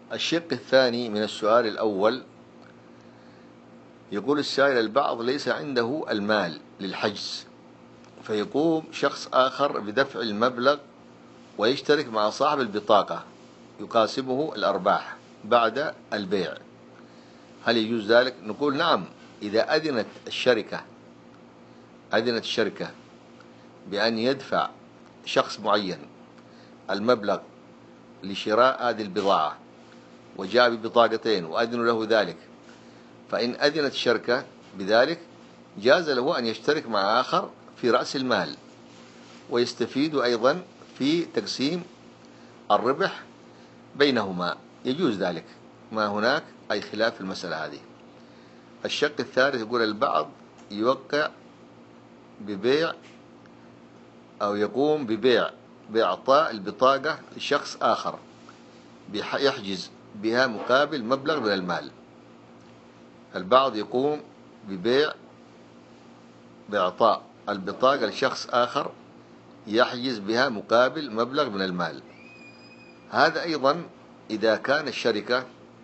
الشق الثاني من السؤال الأول، يقول السائل: البعض ليس عنده المال للحجز، فيقوم شخص آخر بدفع المبلغ ويشترك مع صاحب البطاقة يقاسمه الأرباح بعد البيع، هل يجوز ذلك؟ نقول نعم، إذا أذنت الشركة بأن يدفع شخص معين المبلغ لشراء هذه البضاعة وجاء ببطاقتين وأذنوا له ذلك، فإن أذنت الشركة بذلك جاز له أن يشترك مع آخر في رأس المال ويستفيد أيضا في تقسيم الربح بينهما، يجوز ذلك، ما هناك أي خلاف في المسألة هذه. الشق الثالث يقول: البعض يوقع ببيع أو يقوم بإعطاء البطاقة لشخص آخر يحجز بها مقابل مبلغ من المال. البعض يقوم بإعطاء البطاقة لشخص آخر يحجز بها مقابل مبلغ من المال. هذا أيضا إذا كان الشركة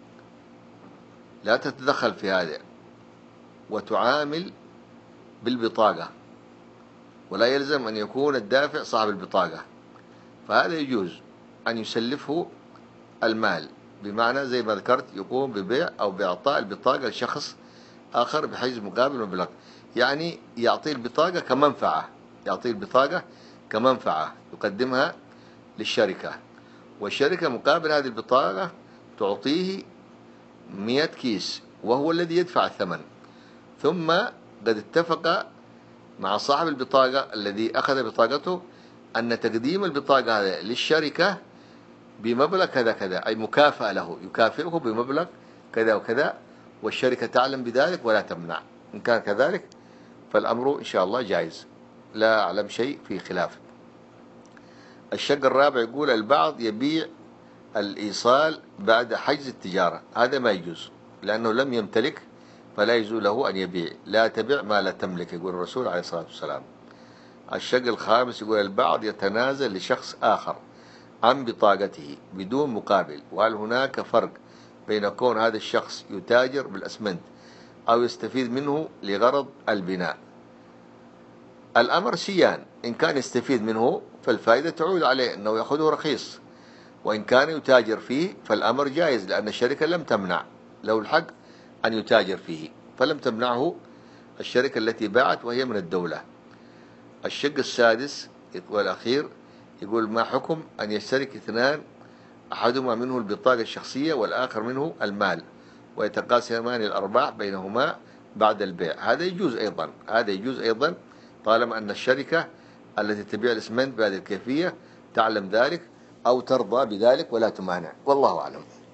لا تتدخل في هذا وتعامل بالبطاقة ولا يلزم أن يكون الدافع صاحب البطاقة، فهذا يجوز أن يسلفه المال، بمعنى زي ما ذكرت يقوم ببيع أو بإعطاء البطاقة لشخص آخر بحيث مقابل مبلغ، يعني يعطي البطاقة كمنفعة يقدمها للشركة، والشركة مقابل هذه البطاقة تعطيه 100 كيس وهو الذي يدفع الثمن، ثم قد اتفق مع صاحب البطاقة الذي أخذ بطاقته أن تقديم البطاقة هذه للشركة بمبلغ كذا كذا، أي مكافأة له، يكافئه بمبلغ كذا وكذا، والشركة تعلم بذلك ولا تمنع. إن كان كذلك فالأمر إن شاء الله جائز، لا أعلم شيء في خلاف. الشق الرابع يقول: البعض يبيع الإيصال بعد حجز التجارة، هذا ما يجوز لأنه لم يمتلك، فلا يجوز له أن يبيع، لا تبع ما لا تملك، يقول الرسول عليه الصلاة والسلام. الشق الخامس يقول: البعض يتنازل لشخص آخر عن بطاقته بدون مقابل، وهل هناك فرق بين كون هذا الشخص يتاجر بالأسمنت أو يستفيد منه لغرض البناء؟ الأمر سيان، إن كان يستفيد منه فالفائدة تعود عليه أنه يأخذه رخيص، وإن كان يتاجر فيه فالأمر جائز، لأن الشركة لم تمنع له الحق أن يتاجر فيه، فلم تمنعه الشركة التي باعت وهي من الدولة. الشق السادس والأخير يقول: ما حكم أن يشترك اثنان أحدهما منه البطاقة الشخصية والآخر منه المال ويتقاسمان الأرباح بينهما بعد البيع؟ هذا يجوز أيضا طالما أن الشركة التي تبيع الإسمنت بهذه الكيفية تعلم ذلك أو ترضى بذلك ولا تمانع، والله أعلم.